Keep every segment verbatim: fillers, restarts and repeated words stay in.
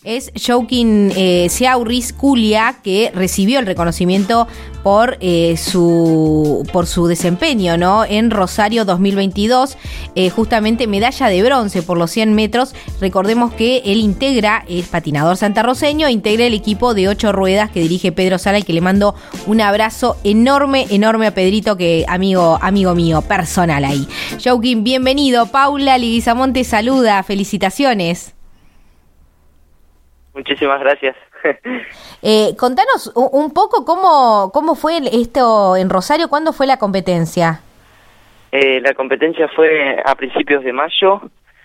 Es Joaquín eh, Ciaurris Culia, que recibió el reconocimiento por eh, su por su desempeño, ¿no? En Rosario dos mil veintidós, eh, justamente medalla de bronce por los cien metros. Recordemos que él integra, es patinador santarroceño, integra el equipo de ocho ruedas que dirige Pedro Sala, y que le mando un abrazo enorme, enorme a Pedrito, que amigo, amigo mío, personal ahí. Joaquín, bienvenido. Paula Leguizamonte saluda, felicitaciones. Muchísimas gracias. eh, contanos un, un poco cómo, cómo fue esto en Rosario, ¿cuándo fue la competencia? Eh, la competencia fue a principios de mayo,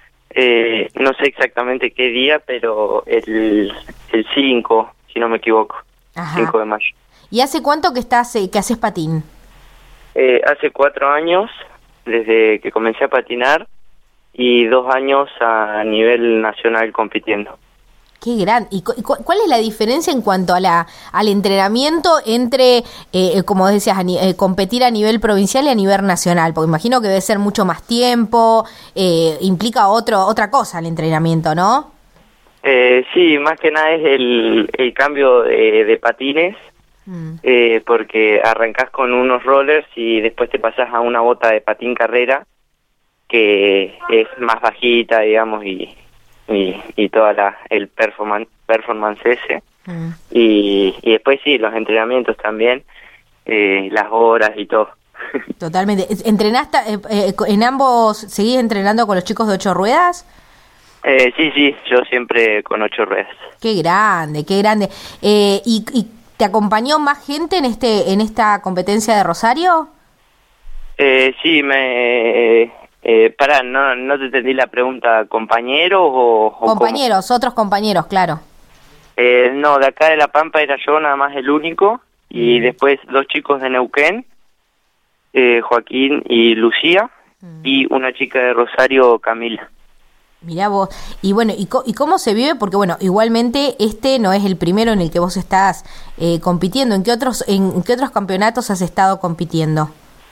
eh, no sé exactamente qué día, pero el, el cinco, si no me equivoco, Ajá. cinco de mayo. ¿Y hace cuánto que estás, eh, que haces patín? Eh, hace cuatro años, desde que comencé a patinar, y dos años a nivel nacional compitiendo. Qué gran. ¿Y cu cuál es la diferencia en cuanto a la al entrenamiento entre, eh, como decías, a eh, competir a nivel provincial y a nivel nacional? Porque imagino que debe ser mucho más tiempo, eh, implica otro otra cosa el entrenamiento, ¿no? Eh, sí, más que nada es el, el cambio de, de patines, mm. eh, porque arrancás con unos rollers y después te pasás a una bota de patín carrera, que es más bajita, digamos, y... y, y toda la el performance performance ese mm. y, y después sí, los entrenamientos también, eh, las horas y todo. Totalmente. ¿Entrenaste eh, eh, en ambos, seguís entrenando con los chicos de ocho ruedas? Eh, sí, sí, yo siempre con ocho ruedas. Qué grande, qué grande. Eh, ¿y, ¿Y te acompañó más gente en este en esta competencia de Rosario? Eh, sí, me... Eh, Eh, pará, no, no te entendí la pregunta, ¿compañeros o...? o compañeros, cómo? Otros compañeros, claro. Eh, no, de acá de La Pampa era yo nada más el único, y mm. después dos chicos de Neuquén, eh, Joaquín y Lucía, mm. y una chica de Rosario, Camila. Mirá vos, y bueno, ¿y, co ¿y cómo se vive? Porque bueno, igualmente este no es el primero en el que vos estás eh, compitiendo. ¿En qué otros, en, en qué otros campeonatos has estado compitiendo?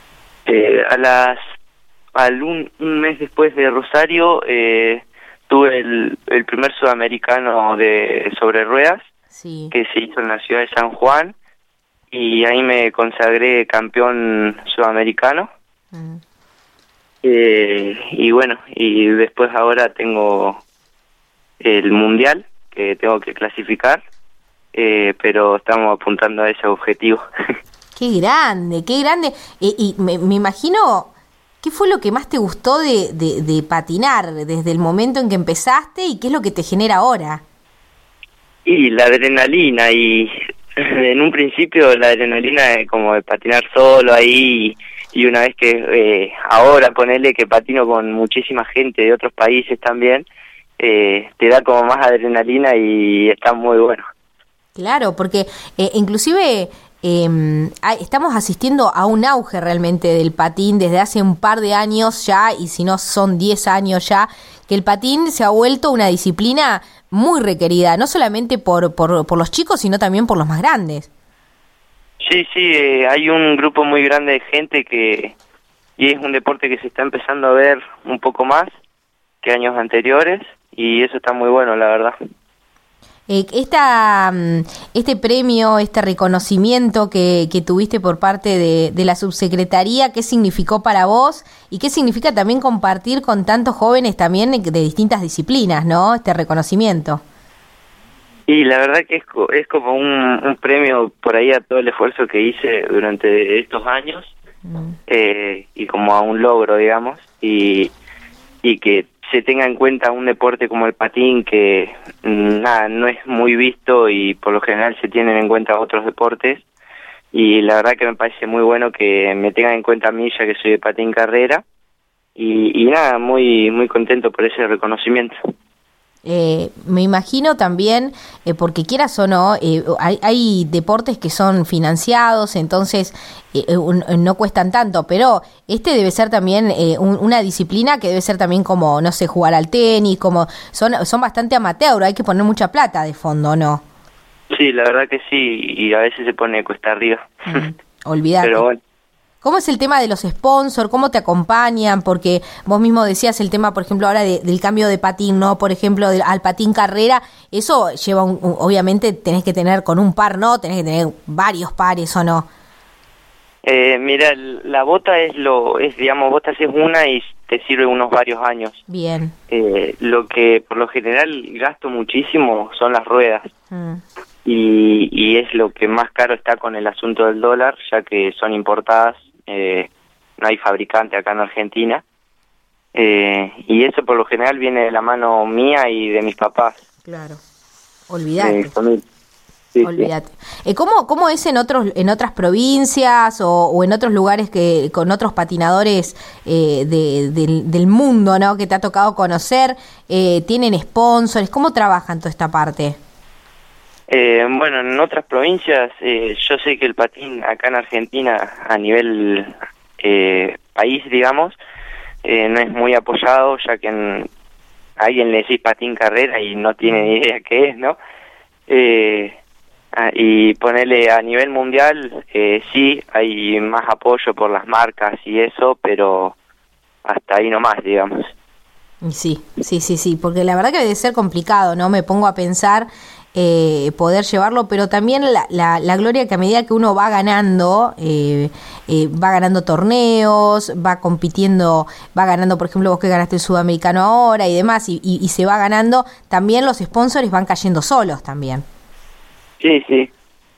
Eh, a las... Al un, un mes después de Rosario eh, tuve el, el primer sudamericano de sobre ruedas, sí. que se hizo en la ciudad de San Juan, y ahí me consagré campeón sudamericano. Mm. Eh, y bueno, y después ahora tengo el mundial que tengo que clasificar, eh, pero estamos apuntando a ese objetivo. Qué grande, qué grande. Eh, y me, me imagino... ¿Qué fue lo que más te gustó de, de, de patinar desde el momento en que empezaste y qué es lo que te genera ahora? Y la adrenalina, y en un principio la adrenalina de como de patinar solo ahí, y una vez que eh, ahora ponerle que patino con muchísima gente de otros países también, eh, te da como más adrenalina y está muy bueno. Claro, porque eh, inclusive... Eh, estamos asistiendo a un auge realmente del patín desde hace un par de años ya, y si no son diez años ya, que el patín se ha vuelto una disciplina muy requerida, no solamente por, por, por los chicos, sino también por los más grandes. Sí, sí, eh, hay un grupo muy grande de gente que, y es un deporte que se está empezando a ver un poco más que años anteriores, y eso está muy bueno, la verdad. Eh, esta, este premio, este reconocimiento que, que tuviste por parte de, de la subsecretaría, ¿qué significó para vos? Y qué significa también compartir con tantos jóvenes también de distintas disciplinas, ¿no? Este reconocimiento. Y la verdad que es, es como un, un premio por ahí a todo el esfuerzo que hice durante estos años, mm. eh, y como a un logro, digamos, y, y que se tenga en cuenta un deporte como el patín, que nada, no es muy visto y por lo general se tienen en cuenta otros deportes, y la verdad que me parece muy bueno que me tengan en cuenta a mí, ya que soy de patín carrera, y, y nada, muy muy contento por ese reconocimiento. Eh, me imagino también, eh, porque quieras o no, eh, hay, hay deportes que son financiados, entonces eh, un, no cuestan tanto, pero este debe ser también eh, un, una disciplina que debe ser también como, no sé, jugar al tenis, como son son bastante amateur, hay que poner mucha plata de fondo, ¿no? Sí, la verdad que sí, y a veces se pone cuesta arriba. Mm, olvídate. Pero bueno, ¿Cómo es el tema de los sponsors? ¿Cómo te acompañan? Porque vos mismo decías el tema, por ejemplo, ahora de, del cambio de patín, ¿no? Por ejemplo, de, al patín carrera, eso lleva, un, un, obviamente tenés que tener con un par, ¿no? Tenés que tener varios pares, ¿o no? Eh, mira, la bota es lo, es digamos, vos te haces una y te sirve unos varios años. Bien. Eh, lo que por lo general gasto muchísimo son las ruedas. Mm. Y, y es lo que más caro está con el asunto del dólar, ya que son importadas. Eh, no hay fabricante acá en Argentina, eh, y eso por lo general viene de la mano mía y de mis papás. Claro, olvídate. Eh, sí, olvídate. Sí. Eh, ¿Cómo, cómo es en otros, en otras provincias o, o en otros lugares que con otros patinadores eh, de, de, del mundo, ¿no? Que te ha tocado conocer? Eh, ¿Tienen sponsors? ¿Cómo trabajan toda esta parte? Eh, bueno, en otras provincias, eh, yo sé que el patín acá en Argentina, a nivel eh, país, digamos, eh, no es muy apoyado, ya que en, a alguien le decís patín carrera y no tiene ni idea qué es, ¿no? Eh, y ponerle a nivel mundial, eh, sí, hay más apoyo por las marcas y eso, pero hasta ahí nomás, digamos. Sí, sí, sí, sí, porque la verdad que debe ser complicado, ¿no? Me pongo a pensar... Eh, poder llevarlo, pero también la, la, la gloria que a medida que uno va ganando, eh, eh, va ganando torneos, va compitiendo, va ganando, por ejemplo, vos que ganaste el sudamericano ahora y demás, y, y, y se va ganando, también los sponsors van cayendo solos también. Sí, sí.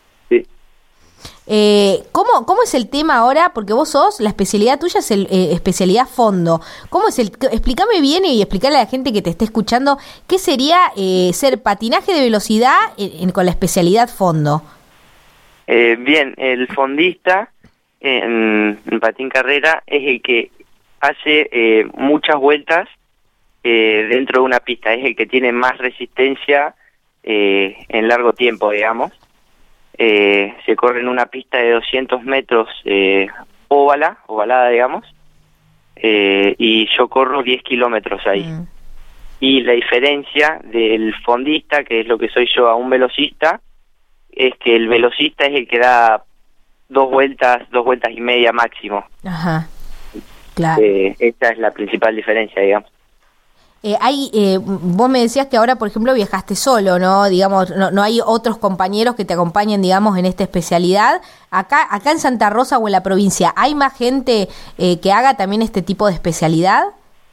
Eh, ¿cómo, ¿Cómo es el tema ahora? Porque vos sos, la especialidad tuya es el eh, especialidad fondo. ¿Cómo es el? Explícame bien y explicarle a la gente que te esté escuchando qué sería eh, ser patinaje de velocidad en, en, con la especialidad fondo. Eh, bien, el fondista en, en patín carrera es el que hace eh, muchas vueltas eh, dentro de una pista, es el que tiene más resistencia eh, en largo tiempo, digamos. Eh, se corre en una pista de doscientos metros eh, óvala, ovalada, digamos, eh, y yo corro diez kilómetros ahí. Mm. Y la diferencia del fondista, que es lo que soy yo, a un velocista, es que el velocista es el que da dos vueltas, dos vueltas y media máximo. Ajá, claro. Eh, esta es la principal diferencia, digamos. Eh, hay, eh, vos me decías que ahora, por ejemplo, viajaste solo, ¿no? Digamos, no, no hay otros compañeros que te acompañen, digamos, en esta especialidad. Acá, acá en Santa Rosa o en la provincia, ¿hay más gente eh, que haga también este tipo de especialidad?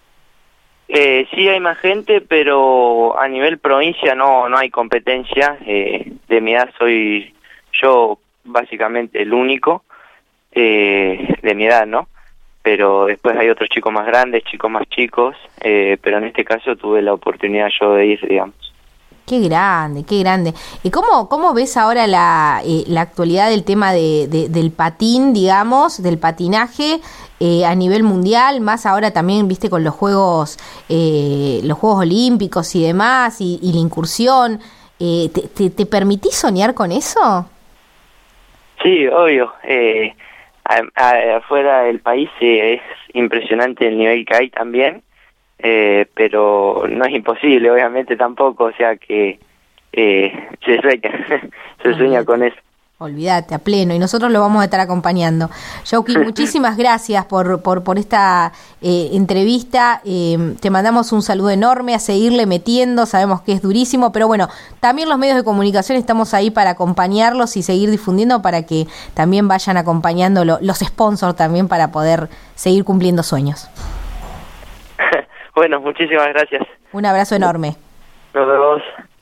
Eh, sí, hay más gente, pero a nivel provincia no, no hay competencia. Eh, de mi edad soy yo básicamente el único eh, de mi edad, ¿no? Pero después hay otros chicos más grandes, chicos más chicos, eh, pero en este caso tuve la oportunidad yo de ir, digamos. Qué grande, qué grande. ¿Y cómo, cómo ves ahora la, eh, la actualidad del tema de, de, del patín, digamos, del patinaje eh, a nivel mundial, más ahora también, viste, con los Juegos eh, los Juegos Olímpicos y demás, y, y la incursión? Eh, ¿te, te, ¿Te permitís soñar con eso? Sí, obvio. Eh, afuera del país eh, es impresionante el nivel que hay también, eh, pero no es imposible, obviamente tampoco, o sea que eh, se sueña, se sueña con eso. Olvídate, a pleno, y nosotros lo vamos a estar acompañando. Yauki, muchísimas gracias por, por, por esta eh, entrevista. Eh, te mandamos un saludo enorme, a seguirle metiendo, sabemos que es durísimo, pero bueno, también los medios de comunicación estamos ahí para acompañarlos y seguir difundiendo para que también vayan acompañando lo, los sponsors también para poder seguir cumpliendo sueños. Bueno, muchísimas gracias. Un abrazo enorme. Nos vemos.